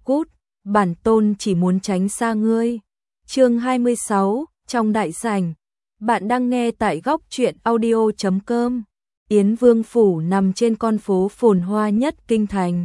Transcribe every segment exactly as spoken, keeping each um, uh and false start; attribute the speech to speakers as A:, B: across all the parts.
A: cút, bản tôn chỉ muốn tránh xa ngươi. Chương hai mươi sáu, trong đại sảnh. Bạn đang nghe tại góc truyện audio chấm com. Yến Vương phủ nằm trên con phố phồn hoa nhất kinh thành.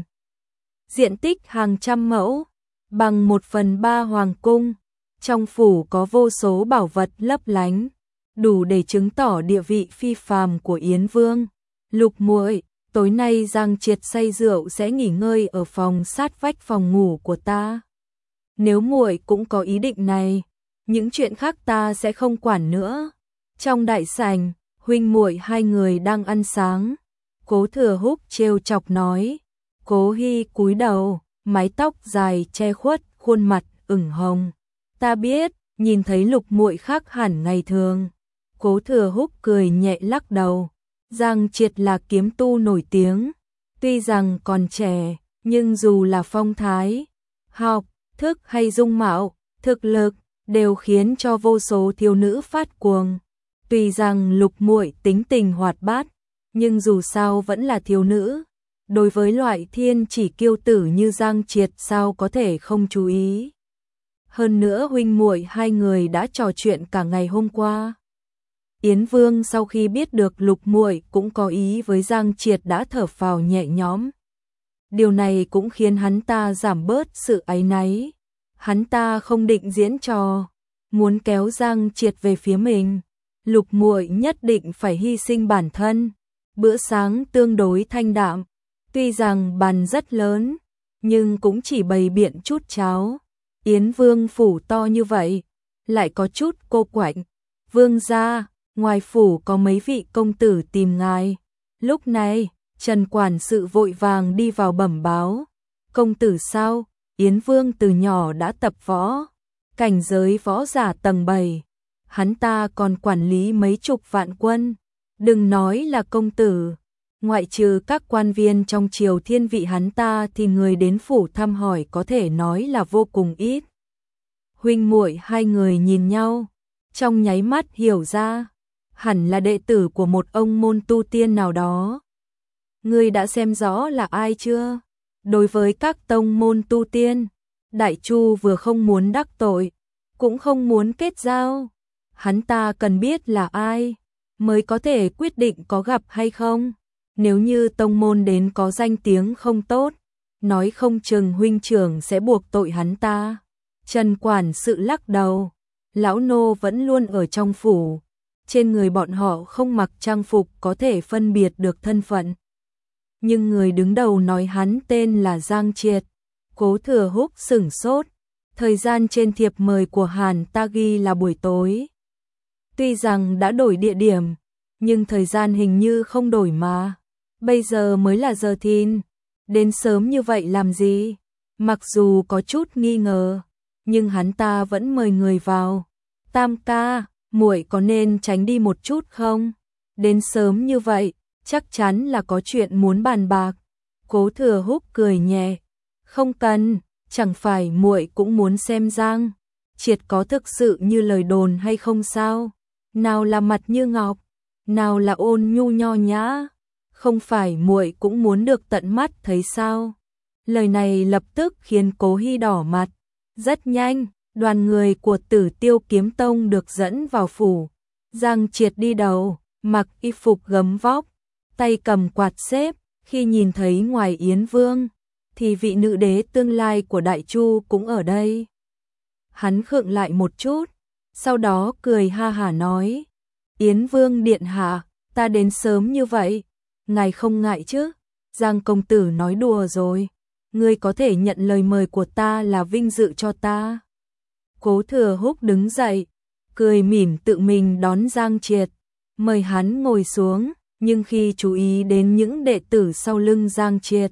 A: Diện tích hàng trăm mẫu, bằng một phần ba hoàng cung. Trong phủ có vô số bảo vật lấp lánh, đủ để chứng tỏ địa vị phi phàm của Yến Vương. Lục muội, tối nay Giang Triệt say rượu sẽ nghỉ ngơi ở phòng sát vách phòng ngủ của ta. Nếu muội cũng có ý định này, những chuyện khác ta sẽ không quản nữa. Trong đại sảnh, huynh muội hai người đang ăn sáng. Cố Thừa Húc trêu chọc nói. Cố Hy cúi đầu, mái tóc dài che khuất khuôn mặt ửng hồng. Ta biết, nhìn thấy Lục muội khác hẳn ngày thường. Cố Thừa Húc cười nhẹ lắc đầu. Giang Triệt là kiếm tu nổi tiếng, tuy rằng còn trẻ, nhưng dù là phong thái, học, thức hay dung mạo, thực lực đều khiến cho vô số thiếu nữ phát cuồng. Tuy rằng Lục muội tính tình hoạt bát, nhưng dù sao vẫn là thiếu nữ. Đối với loại thiên chỉ kiêu tử như Giang Triệt sao có thể không chú ý. Hơn nữa huynh muội hai người đã trò chuyện cả ngày hôm qua. Yến Vương sau khi biết được Lục muội cũng có ý với Giang Triệt đã thở phào nhẹ nhõm. Điều này cũng khiến hắn ta giảm bớt sự áy náy. Hắn ta không định diễn trò, muốn kéo Giang Triệt về phía mình. Lục muội nhất định phải hy sinh bản thân. Bữa sáng tương đối thanh đạm, tuy rằng bàn rất lớn, nhưng cũng chỉ bày biện chút cháo. Yến Vương phủ to như vậy, lại có chút cô quạnh. Vương gia, ngoài phủ có mấy vị công tử tìm ngài. Lúc này, Trần quản sự vội vàng đi vào bẩm báo. Công tử sao? Yến Vương từ nhỏ đã tập võ, cảnh giới võ giả tầng bảy. Hắn ta còn quản lý mấy chục vạn quân. Đừng nói là công tử, ngoại trừ các quan viên trong triều thiên vị hắn ta thì người đến phủ thăm hỏi có thể nói là vô cùng ít. Huynh muội hai người nhìn nhau, trong nháy mắt hiểu ra, hẳn là đệ tử của một ông môn tu tiên nào đó. Ngươi đã xem rõ là ai chưa? Đối với các tông môn tu tiên, Đại Chu vừa không muốn đắc tội, cũng không muốn kết giao. Hắn ta cần biết là ai, mới có thể quyết định có gặp hay không. Nếu như tông môn đến có danh tiếng không tốt, nói không chừng huynh trưởng sẽ buộc tội hắn ta. Trần quản sự lắc đầu, lão nô vẫn luôn ở trong phủ. Trên người bọn họ không mặc trang phục có thể phân biệt được thân phận. Nhưng người đứng đầu nói hắn tên là Giang Triệt. Cố Thừa Húc sửng sốt. Thời gian trên thiệp mời của Hàn ta ghi là buổi tối. Tuy rằng đã đổi địa điểm, nhưng thời gian hình như không đổi mà. Bây giờ mới là giờ thìn. Đến sớm như vậy làm gì? Mặc dù có chút nghi ngờ, nhưng hắn ta vẫn mời người vào. Tam ca, muội có nên tránh đi một chút không? Đến sớm như vậy, chắc chắn là có chuyện muốn bàn bạc. Cố Thừa Húc cười nhẹ. Không cần, chẳng phải muội cũng muốn xem Giang Triệt có thực sự như lời đồn hay không sao? Nào là mặt như ngọc, nào là ôn nhu nho nhã, không phải muội cũng muốn được tận mắt thấy sao? Lời này lập tức khiến Cố Hy đỏ mặt. Rất nhanh, đoàn người của Tử Tiêu Kiếm Tông được dẫn vào phủ. Giang Triệt đi đầu, mặc y phục gấm vóc, tay cầm quạt xếp. Khi nhìn thấy ngoài Yến Vương, thì vị nữ đế tương lai của Đại Chu cũng ở đây. Hắn khựng lại một chút, sau đó cười ha hả nói. Yến Vương điện hạ, ta đến sớm như vậy, ngài không ngại chứ? Giang công tử nói đùa rồi, ngươi có thể nhận lời mời của ta là vinh dự cho ta. Cố Thừa Húc đứng dậy, cười mỉm tự mình đón Giang Triệt, mời hắn ngồi xuống, nhưng khi chú ý đến những đệ tử sau lưng Giang Triệt,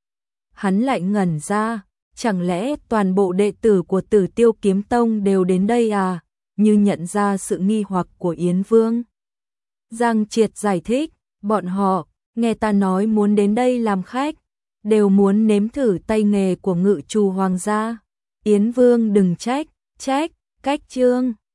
A: hắn lại ngẩn ra, chẳng lẽ toàn bộ đệ tử của Tử Tiêu Kiếm Tông đều đến đây à? Như nhận ra sự nghi hoặc của Yến Vương. Giang Triệt giải thích, bọn họ, nghe ta nói muốn đến đây làm khách, đều muốn nếm thử tay nghề của ngự trù hoàng gia. Yến Vương đừng trách, trách, cách trương.